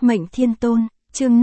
Mệnh Thiên Tôn, chương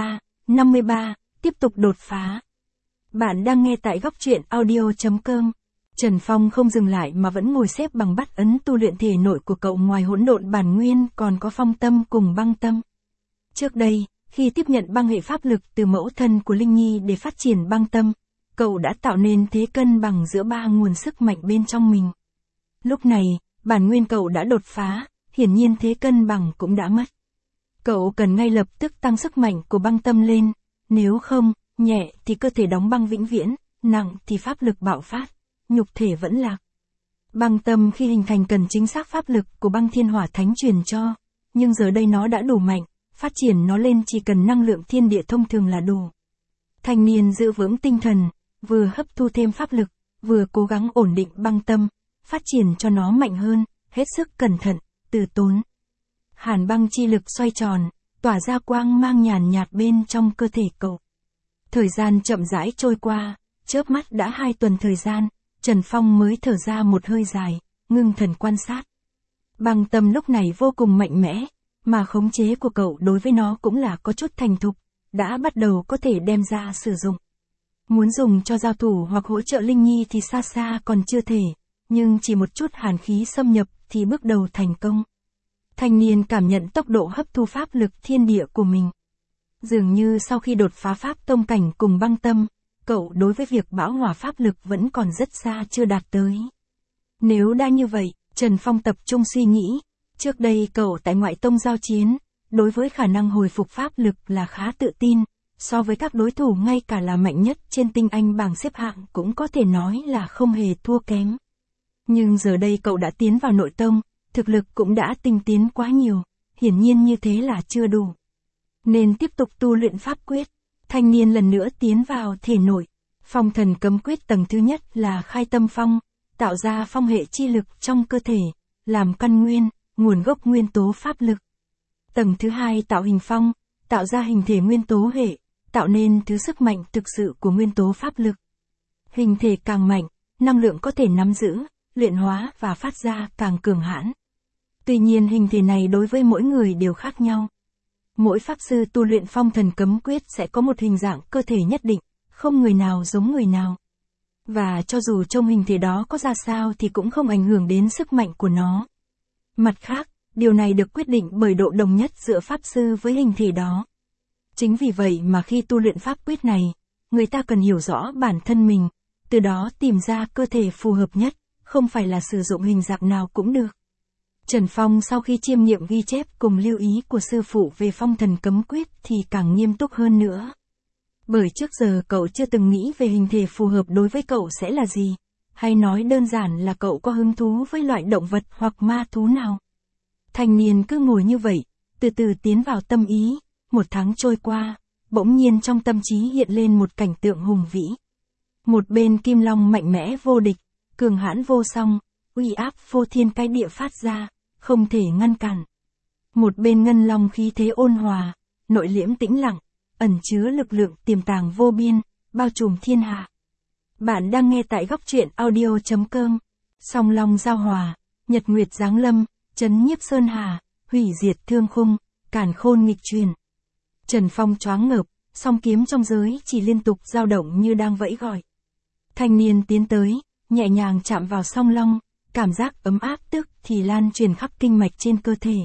53, tiếp tục đột phá. Bạn đang nghe tại góc truyện audio.com. Trần Phong không dừng lại mà vẫn ngồi xếp bằng bắt ấn tu luyện thể nội của cậu. Ngoài hỗn độn bản nguyên còn có phong tâm cùng băng tâm. Trước đây, khi tiếp nhận băng hệ pháp lực từ mẫu thân của Linh Nhi để phát triển băng tâm, cậu đã tạo nên thế cân bằng giữa ba nguồn sức mạnh bên trong mình. Lúc này, bản nguyên cậu đã đột phá, hiển nhiên thế cân bằng cũng đã mất. Cậu cần ngay lập tức tăng sức mạnh của băng tâm lên, nếu không, nhẹ thì cơ thể đóng băng vĩnh viễn, nặng thì pháp lực bạo phát, nhục thể vẫn lạc. Băng tâm khi hình thành cần chính xác pháp lực của băng thiên hỏa thánh truyền cho, nhưng giờ đây nó đã đủ mạnh, phát triển nó lên chỉ cần năng lượng thiên địa thông thường là đủ. Thanh niên giữ vững tinh thần, vừa hấp thu thêm pháp lực, vừa cố gắng ổn định băng tâm, phát triển cho nó mạnh hơn, hết sức cẩn thận, từ tốn. Hàn băng chi lực xoay tròn, tỏa ra quang mang nhàn nhạt bên trong cơ thể cậu. Thời gian chậm rãi trôi qua, chớp mắt đã 2 tuần thời gian, Trần Phong mới thở ra một hơi dài, ngưng thần quan sát. Băng tâm lúc này vô cùng mạnh mẽ, mà khống chế của cậu đối với nó cũng là có chút thành thục, đã bắt đầu có thể đem ra sử dụng. Muốn dùng cho giao thủ hoặc hỗ trợ Linh Nhi thì xa xa còn chưa thể, nhưng chỉ một chút hàn khí xâm nhập thì bước đầu thành công. Thanh niên cảm nhận tốc độ hấp thu pháp lực thiên địa của mình. Dường như sau khi đột phá pháp tông cảnh cùng băng tâm, cậu đối với việc bão hòa pháp lực vẫn còn rất xa chưa đạt tới. Nếu đã như vậy, Trần Phong tập trung suy nghĩ, trước đây cậu tại ngoại tông giao chiến, đối với khả năng hồi phục pháp lực là khá tự tin, so với các đối thủ ngay cả là mạnh nhất trên tinh anh bảng xếp hạng cũng có thể nói là không hề thua kém. Nhưng giờ đây cậu đã tiến vào nội tông, thực lực cũng đã tinh tiến quá nhiều, hiển nhiên như thế là chưa đủ. Nên tiếp tục tu luyện pháp quyết. Thanh niên lần nữa tiến vào thể nội. Phong thần cấm quyết tầng thứ nhất là khai tâm phong, tạo ra phong hệ chi lực trong cơ thể, làm căn nguyên, nguồn gốc nguyên tố pháp lực. Tầng thứ hai tạo hình phong, tạo ra hình thể nguyên tố hệ, tạo nên thứ sức mạnh thực sự của nguyên tố pháp lực. Hình thể càng mạnh, năng lượng có thể nắm giữ, luyện hóa và phát ra càng cường hãn. Tuy nhiên hình thể này đối với mỗi người đều khác nhau. Mỗi pháp sư tu luyện phong thần cấm quyết sẽ có một hình dạng cơ thể nhất định, không người nào giống người nào. Và cho dù trong hình thể đó có ra sao thì cũng không ảnh hưởng đến sức mạnh của nó. Mặt khác, điều này được quyết định bởi độ đồng nhất giữa pháp sư với hình thể đó. Chính vì vậy mà khi tu luyện pháp quyết này, người ta cần hiểu rõ bản thân mình, từ đó tìm ra cơ thể phù hợp nhất, không phải là sử dụng hình dạng nào cũng được. Trần Phong sau khi chiêm nghiệm ghi chép cùng lưu ý của sư phụ về phong thần cấm quyết thì càng nghiêm túc hơn nữa. Bởi trước giờ cậu chưa từng nghĩ về hình thể phù hợp đối với cậu sẽ là gì, hay nói đơn giản là cậu có hứng thú với loại động vật hoặc ma thú nào. Thanh niên cứ ngồi như vậy, từ từ tiến vào tâm ý, 1 tháng trôi qua, bỗng nhiên trong tâm trí hiện lên một cảnh tượng hùng vĩ. Một bên kim long mạnh mẽ vô địch, cường hãn vô song, uy áp vô thiên cái địa phát ra, không thể ngăn cản. Một bên ngân long khí thế ôn hòa, nội liễm tĩnh lặng, ẩn chứa lực lượng tiềm tàng vô biên, bao trùm thiên hạ. Bạn đang nghe tại góc truyện audio.com. Song long giao hòa, nhật nguyệt giáng lâm, chấn nhiếp sơn hà, hủy diệt thương khung, càn khôn nghịch truyền. Trần Phong choáng ngợp, song kiếm trong giới chỉ liên tục dao động như đang vẫy gọi. Thanh niên tiến tới, nhẹ nhàng chạm vào song long, cảm giác ấm áp tức thì lan truyền khắp kinh mạch trên cơ thể.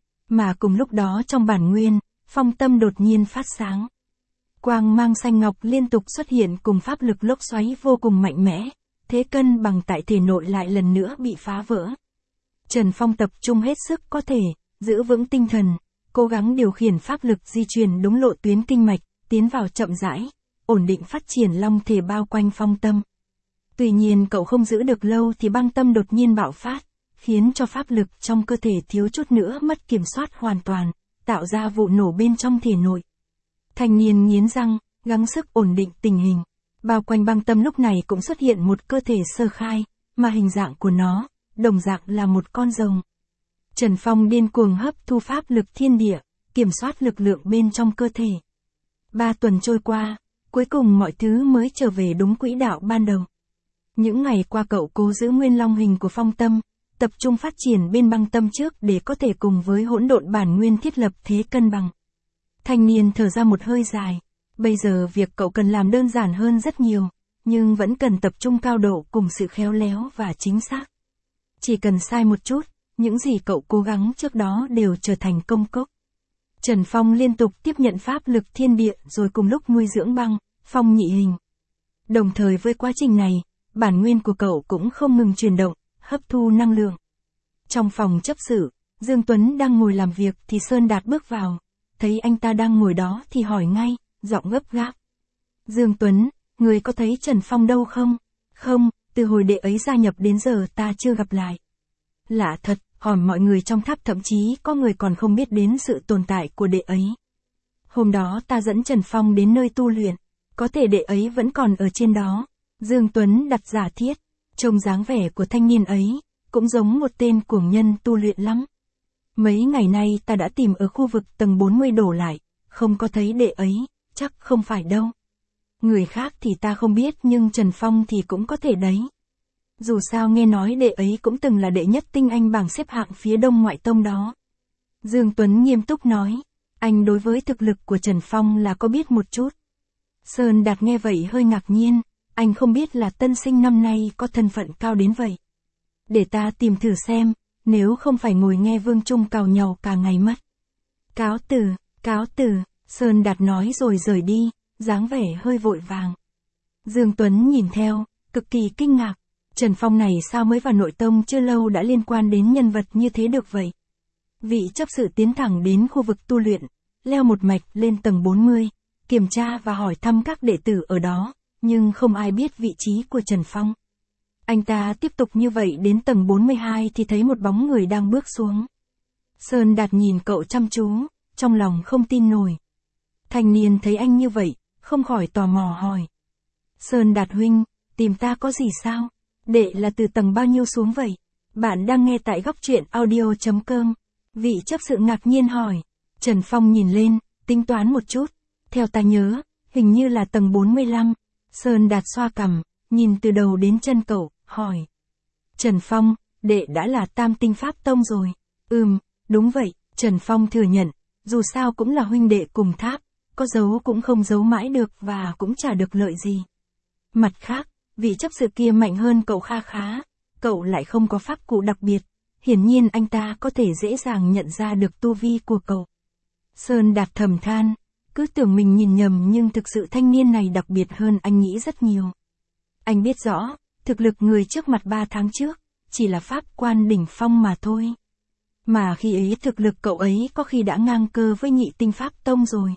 Mà cùng lúc đó trong bản nguyên, phong tâm đột nhiên phát sáng. Quang mang xanh ngọc liên tục xuất hiện cùng pháp lực lốc xoáy vô cùng mạnh mẽ, thế cân bằng tại thể nội lại lần nữa bị phá vỡ. Trần Phong tập trung hết sức có thể, giữ vững tinh thần, cố gắng điều khiển pháp lực di chuyển đúng lộ tuyến kinh mạch, tiến vào chậm rãi, ổn định phát triển long thể bao quanh phong tâm. Tuy nhiên cậu không giữ được lâu thì băng tâm đột nhiên bạo phát, khiến cho pháp lực trong cơ thể thiếu chút nữa mất kiểm soát hoàn toàn, tạo ra vụ nổ bên trong thể nội. Thanh niên nghiến răng, gắng sức ổn định tình hình. Bao quanh băng tâm lúc này cũng xuất hiện một cơ thể sơ khai, mà hình dạng của nó, đồng dạng là một con rồng. Trần Phong điên cuồng hấp thu pháp lực thiên địa, kiểm soát lực lượng bên trong cơ thể. 3 tuần trôi qua, cuối cùng mọi thứ mới trở về đúng quỹ đạo ban đầu. Những ngày qua cậu cố giữ nguyên long hình của phong tâm, tập trung phát triển bên băng tâm trước để có thể cùng với hỗn độn bản nguyên thiết lập thế cân bằng. Thanh niên thở ra một hơi dài. Bây giờ việc cậu cần làm đơn giản hơn rất nhiều, nhưng vẫn cần tập trung cao độ cùng sự khéo léo và chính xác. Chỉ cần sai một chút, những gì cậu cố gắng trước đó đều trở thành công cốc. Trần Phong liên tục tiếp nhận pháp lực thiên địa rồi cùng lúc nuôi dưỡng băng, phong nhị hình. Đồng thời với quá trình này, bản nguyên của cậu cũng không ngừng chuyển động, hấp thu năng lượng. Trong phòng chấp sự, Dương Tuấn đang ngồi làm việc thì Sơn Đạt bước vào. Thấy anh ta đang ngồi đó thì hỏi ngay, giọng gấp gáp. Dương Tuấn, người có thấy Trần Phong đâu không? Không, từ hồi đệ ấy gia nhập đến giờ ta chưa gặp lại. Lạ thật, hỏi mọi người trong tháp thậm chí có người còn không biết đến sự tồn tại của đệ ấy. Hôm đó ta dẫn Trần Phong đến nơi tu luyện, có thể đệ ấy vẫn còn ở trên đó. Dương Tuấn đặt giả thiết, trông dáng vẻ của thanh niên ấy, cũng giống một tên cuồng nhân tu luyện lắm. Mấy ngày nay ta đã tìm ở khu vực tầng 40 đổ lại, không có thấy đệ ấy, chắc không phải đâu. Người khác thì ta không biết nhưng Trần Phong thì cũng có thể đấy. Dù sao nghe nói đệ ấy cũng từng là đệ nhất tinh anh bảng xếp hạng phía đông ngoại tông đó. Dương Tuấn nghiêm túc nói, anh đối với thực lực của Trần Phong là có biết một chút. Sơn Đạt nghe vậy hơi ngạc nhiên, anh không biết là tân sinh năm nay có thân phận cao đến vậy. Để ta tìm thử xem, nếu không phải ngồi nghe Vương Trung càu nhàu cả ngày mất. Cáo từ, Sơn Đạt nói rồi rời đi, dáng vẻ hơi vội vàng. Dương Tuấn nhìn theo, cực kỳ kinh ngạc, Trần Phong này sao mới vào nội tông chưa lâu đã liên quan đến nhân vật như thế được vậy. Vị chấp sự tiến thẳng đến khu vực tu luyện, leo một mạch lên tầng 40, kiểm tra và hỏi thăm các đệ tử ở đó, nhưng không ai biết vị trí của Trần Phong. Anh ta tiếp tục như vậy đến tầng 42 thì thấy một bóng người đang bước xuống. Sơn Đạt nhìn cậu chăm chú, trong lòng không tin nổi. Thanh niên thấy anh như vậy, không khỏi tò mò hỏi. Sơn Đạt huynh, tìm ta có gì sao? Đệ là từ tầng bao nhiêu xuống vậy? Bạn đang nghe tại góc truyện audio.com. Vị chấp sự ngạc nhiên hỏi. Trần Phong nhìn lên, tính toán một chút. Theo ta nhớ, hình như là tầng 45. Sơn Đạt xoa cằm, nhìn từ đầu đến chân cậu, hỏi. Trần Phong, đệ đã là tam tinh pháp tông rồi. Đúng vậy, Trần Phong thừa nhận, dù sao cũng là huynh đệ cùng tháp, có giấu cũng không giấu mãi được và cũng chả được lợi gì. Mặt khác, vị chấp sự kia mạnh hơn cậu kha khá, cậu lại không có pháp cụ đặc biệt, hiển nhiên anh ta có thể dễ dàng nhận ra được tu vi của cậu. Sơn Đạt thầm than, cứ tưởng mình nhìn nhầm nhưng thực sự thanh niên này đặc biệt hơn anh nghĩ rất nhiều. Anh biết rõ, thực lực người trước mặt 3 tháng trước, chỉ là pháp quan đỉnh phong mà thôi. Mà khi ấy thực lực cậu ấy có khi đã ngang cơ với nhị tinh pháp tông rồi.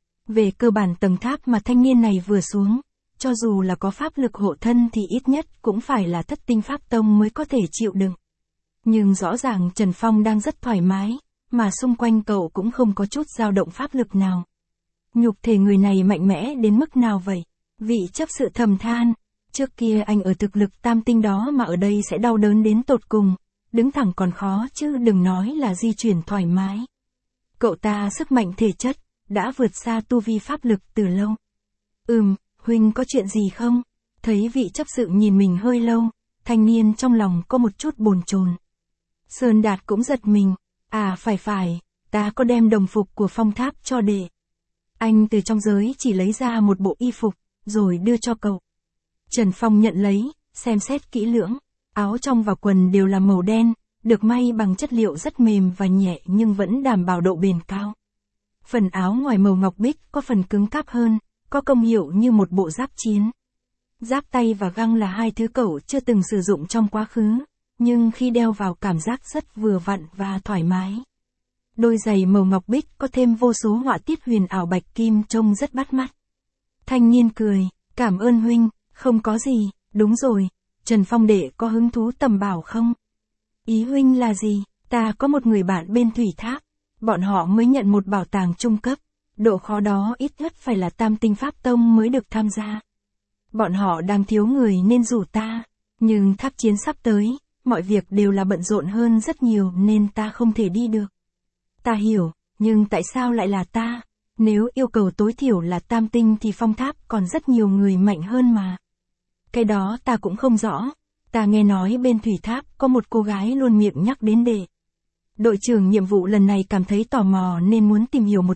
Về cơ bản tầng tháp mà thanh niên này vừa xuống, cho dù là có pháp lực hộ thân thì ít nhất cũng phải là thất tinh pháp tông mới có thể chịu đựng. Nhưng rõ ràng Trần Phong đang rất thoải mái, mà xung quanh cậu cũng không có chút dao động pháp lực nào. Nhục thể người này mạnh mẽ đến mức nào vậy? Vị chấp sự thầm than, trước kia anh ở thực lực tam tinh đó mà ở đây sẽ đau đớn đến tột cùng, đứng thẳng còn khó chứ đừng nói là di chuyển thoải mái. Cậu ta sức mạnh thể chất, đã vượt xa tu vi pháp lực từ lâu. Huynh có chuyện gì không? Thấy vị chấp sự nhìn mình hơi lâu, thanh niên trong lòng có một chút bồn chồn. Sơn Đạt cũng giật mình, phải, ta có đem đồng phục của phong tháp cho đệ. Anh từ trong giới chỉ lấy ra một bộ y phục, rồi đưa cho cậu. Trần Phong nhận lấy, xem xét kỹ lưỡng, áo trong và quần đều là màu đen, được may bằng chất liệu rất mềm và nhẹ nhưng vẫn đảm bảo độ bền cao. Phần áo ngoài màu ngọc bích có phần cứng cáp hơn, có công hiệu như một bộ giáp chiến. Giáp tay và găng là hai thứ cậu chưa từng sử dụng trong quá khứ, nhưng khi đeo vào cảm giác rất vừa vặn và thoải mái. Đôi giày màu ngọc bích có thêm vô số họa tiết huyền ảo bạch kim trông rất bắt mắt. Thanh niên cười, cảm ơn huynh, không có gì, đúng rồi, Trần Phong đệ có hứng thú tầm bảo không? Ý huynh là gì? Ta có một người bạn bên thủy tháp, bọn họ mới nhận một bảo tàng trung cấp, độ khó đó ít nhất phải là tam tinh pháp tông mới được tham gia. Bọn họ đang thiếu người nên rủ ta, nhưng tháp chiến sắp tới, mọi việc đều là bận rộn hơn rất nhiều nên ta không thể đi được. Ta hiểu, nhưng tại sao lại là ta? Nếu yêu cầu tối thiểu là tam tinh thì phong tháp còn rất nhiều người mạnh hơn mà. Cái đó ta cũng không rõ, ta nghe nói bên thủy tháp có một cô gái luôn miệng nhắc đến đệ. Đội trưởng nhiệm vụ lần này cảm thấy tò mò nên muốn tìm hiểu một chút,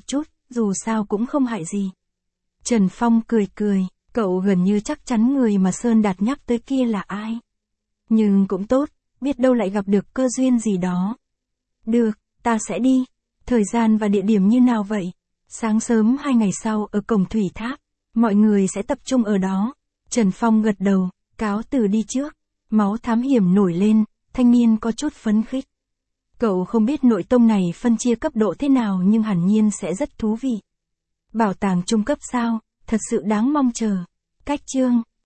dù sao cũng không hại gì. Trần Phong cười cười, cậu gần như chắc chắn người mà Sơn Đạt nhắc tới kia là ai. Nhưng cũng tốt, biết đâu lại gặp được cơ duyên gì đó. Được, ta sẽ đi. Thời gian và địa điểm như nào vậy? Sáng sớm 2 ngày sau ở cổng thủy tháp, mọi người sẽ tập trung ở đó. Trần Phong gật đầu, cáo từ đi trước. Máu thám hiểm nổi lên, thanh niên có chút phấn khích. Cậu không biết nội tông này phân chia cấp độ thế nào nhưng hẳn nhiên sẽ rất thú vị. Bảo tàng trung cấp sao, thật sự đáng mong chờ. Cách chương